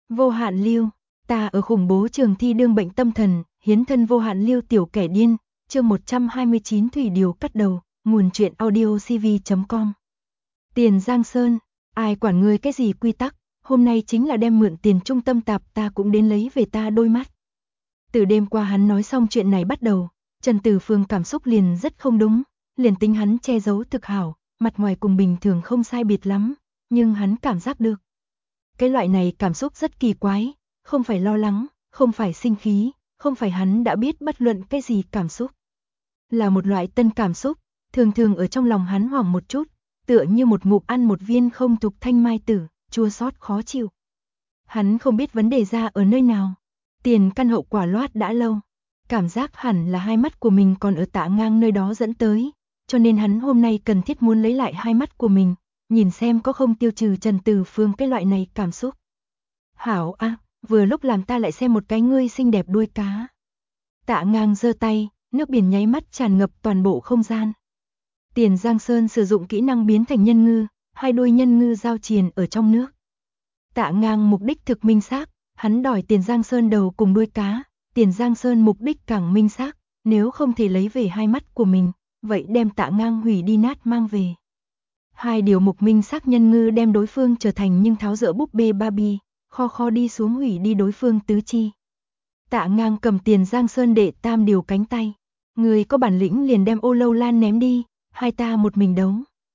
Vô hạn lưu, ta ở khủng bố trường thi đương bệnh tâm thần, hiến thân vô hạn lưu tiểu kẻ điên, chương 129 thủy điều cắt đầu, nguồn truyện audio cv.com. Tiền Giang Sơn, ai quản ngươi cái gì quy tắc, hôm nay chính là đem mượn tiền trung tâm tạp ta cũng đến lấy về ta đôi mắt. Từ đêm qua hắn nói xong chuyện này bắt đầu, Trần Tử Phương cảm xúc liền rất không đúng, liền tính hắn che giấu thực hảo, mặt ngoài cùng bình thường không sai biệt lắm, nhưng hắn cảm giác được. Cái loại này cảm xúc rất kỳ quái, không phải lo lắng, không phải sinh khí, không phải hắn đã biết bất luận cái gì cảm xúc. Là một loại tân cảm xúc, thường thường ở trong lòng hắn hoảng một chút, tựa như một ngụm ăn một viên không thục thanh mai tử, chua xót khó chịu. Hắn không biết vấn đề ra ở nơi nào, tiền căn hậu quả loát đã lâu, cảm giác hẳn là hai mắt của mình còn ở Tạ Ngang nơi đó dẫn tới, cho nên hắn hôm nay cần thiết muốn lấy lại hai mắt của mình, nhìn xem có không tiêu trừ Trần Tử Phương cái loại này cảm xúc. Hảo a, vừa lúc làm ta lại xem một cái ngươi xinh đẹp đuôi cá. Tạ Ngang giơ tay, nước biển nháy mắt tràn ngập toàn bộ không gian. Tiền Giang Sơn sử dụng kỹ năng biến thành nhân ngư, hai đuôi nhân ngư giao triền ở trong nước. Tạ Ngang mục đích thực minh xác, hắn đòi Tiền Giang Sơn đầu cùng đuôi cá, Tiền Giang Sơn mục đích càng minh xác, nếu không thể lấy về hai mắt của mình, vậy đem Tạ Ngang hủy đi nát mang về. Hai điều mục minh xác nhân ngư đem đối phương trở thành nhưng tháo dỡ búp bê Barbie, kho đi xuống hủy đi đối phương tứ chi. Tạ Ngang cầm Tiền Giang Sơn đệ tam điều cánh tay, người có bản lĩnh liền đem Ô Lâu Lan ném đi, hai ta một mình đấu.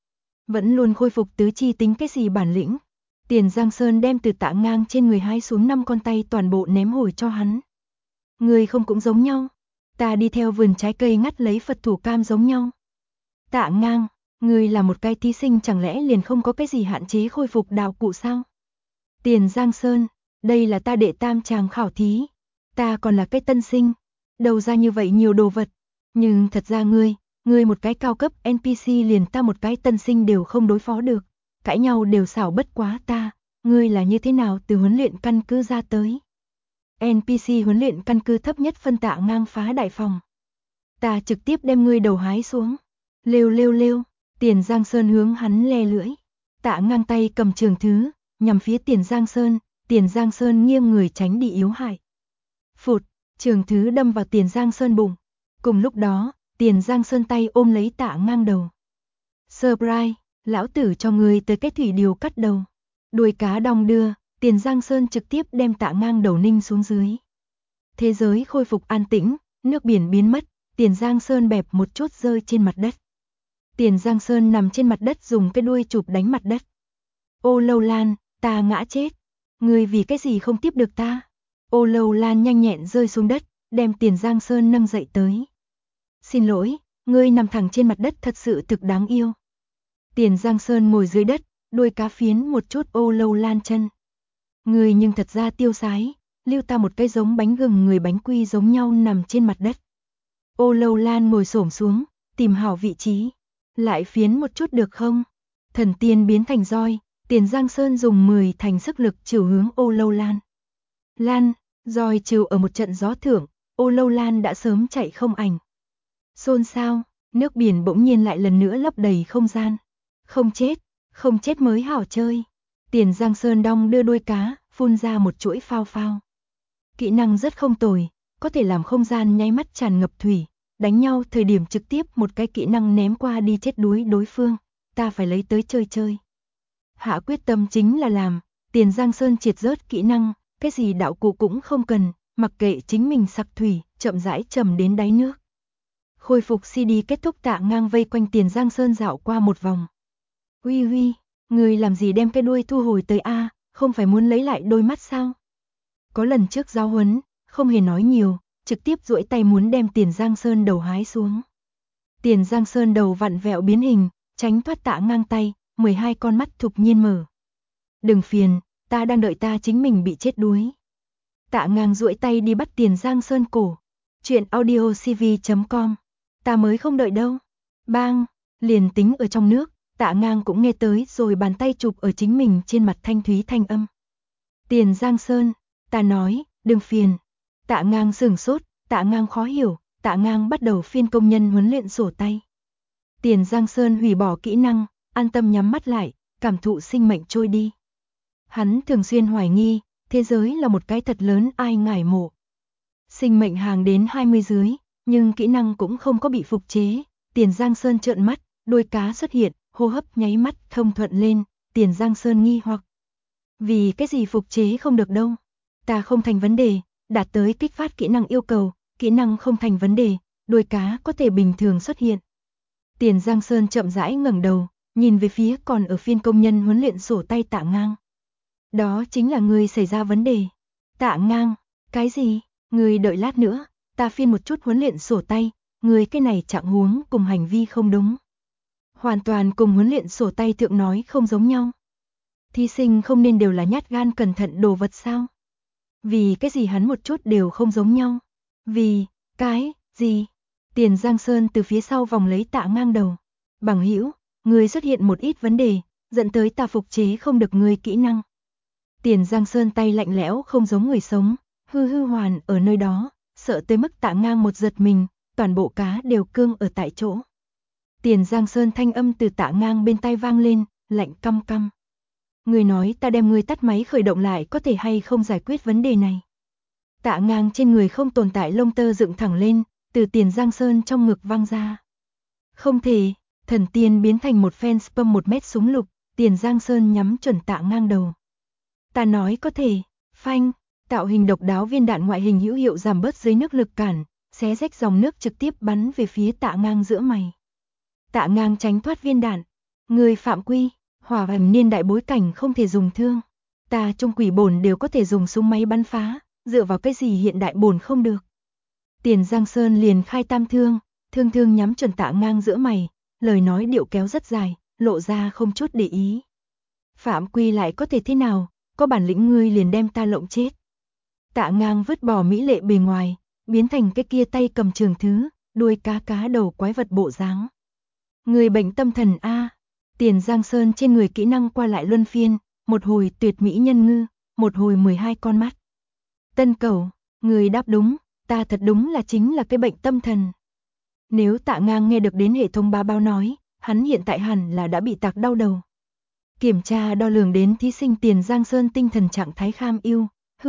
Vẫn luôn khôi phục tứ chi tính cái gì bản lĩnh. Tiền Giang Sơn đem từ Tạ Ngang trên người hái xuống 5 con tay toàn bộ ném hồi cho hắn. Người không cũng giống nhau, ta đi theo vườn trái cây ngắt lấy Phật thủ cam giống nhau. Tạ Ngang, người là một cái thí sinh chẳng lẽ liền không có cái gì hạn chế khôi phục đạo cụ sao? Tiền Giang Sơn, đây là ta đệ tam chàng khảo thí, ta còn là cái tân sinh, đầu ra như vậy nhiều đồ vật, nhưng thật ra ngươi một cái cao cấp NPC liền ta một cái tân sinh đều không đối phó được, cãi nhau đều xảo bất quá ta, ngươi là như thế nào từ huấn luyện căn cứ ra tới? NPC huấn luyện căn cứ thấp nhất phân Tạ Ngang phá đại phòng. Ta trực tiếp đem ngươi đầu hái xuống. Lêu, Tiền Giang Sơn hướng hắn le lưỡi. Tạ Ngang tay cầm trường thứ, nhằm phía Tiền Giang Sơn nghiêng người tránh đi yếu hại. Phụt, trường thứ đâm vào Tiền Giang Sơn bụng. Cùng lúc đó, Tiền Giang Sơn tay ôm lấy Tạ Ngang đầu. Surprise, lão tử cho người tới cái thủy điều cắt đầu. Đuôi cá đong đưa, Tiền Giang Sơn trực tiếp đem Tạ Ngang đầu ninh xuống dưới. Thế giới khôi phục an tĩnh, nước biển biến mất, Tiền Giang Sơn bẹp một chút rơi trên mặt đất. Tiền Giang Sơn nằm trên mặt đất dùng cái đuôi chụp đánh mặt đất. Ô Lâu Lan, ta ngã chết. Ngươi vì cái gì không tiếp được ta? Ô Lâu Lan nhanh nhẹn rơi xuống đất, đem Tiền Giang Sơn nâng dậy tới. Xin lỗi, ngươi nằm thẳng trên mặt đất thật sự thực đáng yêu. Tiền Giang Sơn ngồi dưới đất, đuôi cá phiến một chút Ô Lâu Lan chân. Ngươi nhưng thật ra tiêu sái, lưu ta một cái giống bánh gừng người bánh quy giống nhau nằm trên mặt đất. Ô Lâu Lan ngồi xổm xuống, tìm hảo vị trí. Lại phiến một chút được không? Thần tiên biến thành roi, Tiền Giang Sơn dùng 10 thành sức lực chiều hướng Ô Lâu Lan. Lan, roi chiều ở một trận gió thưởng, Ô Lâu Lan đã sớm chạy không ảnh. Xôn xao, nước biển bỗng nhiên lại lần nữa lấp đầy không gian. Không chết mới hảo chơi. Tiền Giang Sơn đong đưa đuôi cá, phun ra một chuỗi phao phao. Kỹ năng rất không tồi, có thể làm không gian nháy mắt tràn ngập thủy. Đánh nhau thời điểm trực tiếp một cái kỹ năng ném qua đi chết đuối đối phương, ta phải lấy tới chơi. Hạ quyết tâm chính là làm, Tiền Giang Sơn triệt rớt kỹ năng, cái gì đạo cụ cũng không cần, mặc kệ chính mình sặc thủy, chậm rãi trầm đến đáy nước. Khôi phục CD kết thúc, Tạ Ngang vây quanh Tiền Giang Sơn dạo qua một vòng. Huy, người làm gì đem cái đuôi thu hồi tới a, không phải muốn lấy lại đôi mắt sao? Có lần trước giáo huấn, không hề nói nhiều, trực tiếp duỗi tay muốn đem Tiền Giang Sơn đầu hái xuống. Tiền Giang Sơn đầu vặn vẹo biến hình, tránh thoát Tạ Ngang tay, 12 con mắt thục nhiên mở. Đừng phiền, ta đang đợi ta chính mình bị chết đuối. Tạ Ngang duỗi tay đi bắt Tiền Giang Sơn cổ. Chuyện audio cv.com. Ta mới không đợi đâu. Bang, liền tính ở trong nước, Tạ Ngang cũng nghe tới rồi bàn tay chụp ở chính mình trên mặt thanh thúy thanh âm. Tiền Giang Sơn, ta nói, đừng phiền. Tạ Ngang sửng sốt, Tạ Ngang khó hiểu, Tạ Ngang bắt đầu phiên công nhân huấn luyện sổ tay. Tiền Giang Sơn hủy bỏ kỹ năng, an tâm nhắm mắt lại, cảm thụ sinh mệnh trôi đi. Hắn thường xuyên hoài nghi, thế giới là một cái thật lớn ai ngải mộ. Sinh mệnh hàng đến 20 dưới, nhưng kỹ năng cũng không có bị phục chế. Tiền Giang Sơn trợn mắt, đuôi cá xuất hiện, hô hấp nháy mắt thông thuận lên. Tiền Giang Sơn nghi hoặc, vì cái gì phục chế không được đâu? Ta không thành vấn đề, đạt tới kích phát kỹ năng yêu cầu, kỹ năng không thành vấn đề, đuôi cá có thể bình thường xuất hiện. Tiền Giang Sơn chậm rãi ngẩng đầu, nhìn về phía còn ở phiên công nhân huấn luyện sổ tay Tạ Ngang. Đó chính là người xảy ra vấn đề. Tạ Ngang, cái gì? Người đợi lát nữa, ta phiên một chút huấn luyện sổ tay, người cái này trạng huống cùng hành vi không đúng. Hoàn toàn cùng huấn luyện sổ tay thượng nói không giống nhau. Thí sinh không nên đều là nhát gan cẩn thận đồ vật sao? Vì cái gì hắn một chút đều không giống nhau? Vì, cái, gì? Tiền Giang Sơn từ phía sau vòng lấy Tạ Ngang đầu. Bằng hữu, người xuất hiện một ít vấn đề, dẫn tới ta phục chế không được người kỹ năng. Tiền Giang Sơn tay lạnh lẽo không giống người sống, hư hoàn ở nơi đó, sợ tới mức Tạ Ngang một giật mình, toàn bộ cá đều cương ở tại chỗ. Tiền Giang Sơn thanh âm từ Tạ Ngang bên tai vang lên, lạnh căm căm. Người nói ta đem người tắt máy khởi động lại có thể hay không giải quyết vấn đề này. Tạ Ngang trên người không tồn tại lông tơ dựng thẳng lên, từ Tiền Giang Sơn trong ngực vang ra. Không thể, thần tiên biến thành một phen spam 1 mét súng lục, Tiền Giang Sơn nhắm chuẩn Tạ Ngang đầu. Ta nói có thể, phanh, tạo hình độc đáo viên đạn ngoại hình hữu hiệu giảm bớt dưới nước lực cản, xé rách dòng nước trực tiếp bắn về phía Tạ Ngang giữa mày. Tạ Ngang tránh thoát viên đạn, người phạm quy, hỏa hoành niên đại bối cảnh không thể dùng thương. Ta trong quỷ bổn đều có thể dùng súng máy bắn phá, dựa vào cái gì hiện đại bổn không được. Tiền Giang Sơn liền khai tam thương, thương nhắm chuẩn Tạ Ngang giữa mày, lời nói điệu kéo rất dài, lộ ra không chút để ý. Phạm quy lại có thể thế nào, có bản lĩnh ngươi liền đem ta lộng chết. Tạ Ngang vứt bỏ mỹ lệ bề ngoài, biến thành cái kia tay cầm trường thứ, đuôi cá đầu quái vật bộ dáng. Người bệnh tâm thần a. Tiền Giang Sơn trên người kỹ năng qua lại luân phiên, một hồi tuyệt mỹ nhân ngư, một hồi 12 con mắt. Tân Cẩu, người đáp đúng, ta thật đúng là chính là cái bệnh tâm thần. Nếu Tạ Ngang nghe được đến hệ thống bá báo nói, hắn hiện tại hẳn là đã bị tạc đau đầu. Kiểm tra đo lường đến thí sinh Tiền Giang Sơn tinh thần trạng thái kham ưu,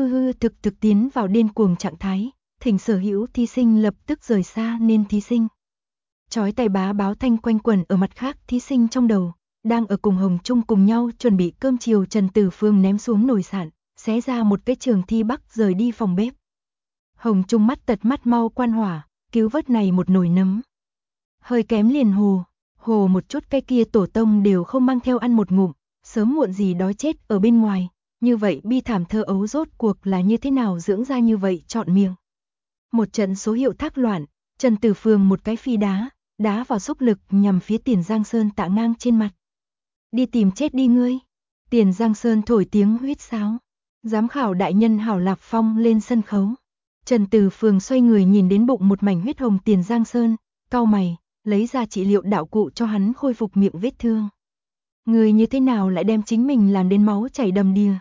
thực tiến vào điên cuồng trạng thái, thỉnh sở hữu thí sinh lập tức rời xa nên thí sinh. Chói tai bá báo thanh quanh quẩn ở mặt khác thí sinh trong đầu, đang ở cùng Hồng Trung cùng nhau chuẩn bị cơm chiều Trần Tử Phương ném xuống nồi sạn, xé ra một cái trường thi bắc rời đi phòng bếp. Hồng Trung mắt tật mắt mau quan hỏa, cứu vớt này một nồi nấm. Hơi kém liền hồ một chút cái kia tổ tông đều không mang theo ăn một ngụm, sớm muộn gì đói chết ở bên ngoài, như vậy bi thảm thơ ấu rốt cuộc là như thế nào dưỡng ra như vậy trọn miệng. Một trận số hiệu thác loạn, Trần Tử Phương một cái phi đá vào xúc lực nhằm phía Tiền Giang Sơn Tạ Ngang trên mặt. Đi tìm chết đi ngươi. Tiền Giang Sơn thổi tiếng huýt sáo. Giám khảo đại nhân Hảo Lạc Phong lên sân khấu. Trần Tử Phương xoay người nhìn đến bụng một mảnh huyết hồng Tiền Giang Sơn, cau mày, lấy ra trị liệu đạo cụ cho hắn khôi phục miệng vết thương. Người như thế nào lại đem chính mình làm đến máu chảy đầm đìa?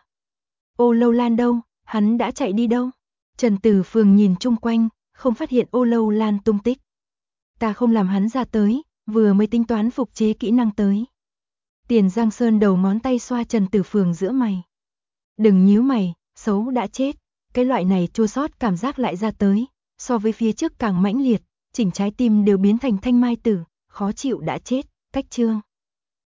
Ô Lâu Lan đâu, hắn đã chạy đi đâu? Trần Tử Phương nhìn chung quanh, không phát hiện Ô Lâu Lan tung tích. Ta không làm hắn ra tới, vừa mới tính toán phục chế kỹ năng tới. Tiền Giang Sơn đầu ngón tay xoa Trần Tử Phương giữa mày. Đừng nhíu mày, xấu đã chết, cái loại này chua xót cảm giác lại ra tới, so với phía trước càng mãnh liệt, chỉnh trái tim đều biến thành thanh mai tử, khó chịu đã chết, cách chương.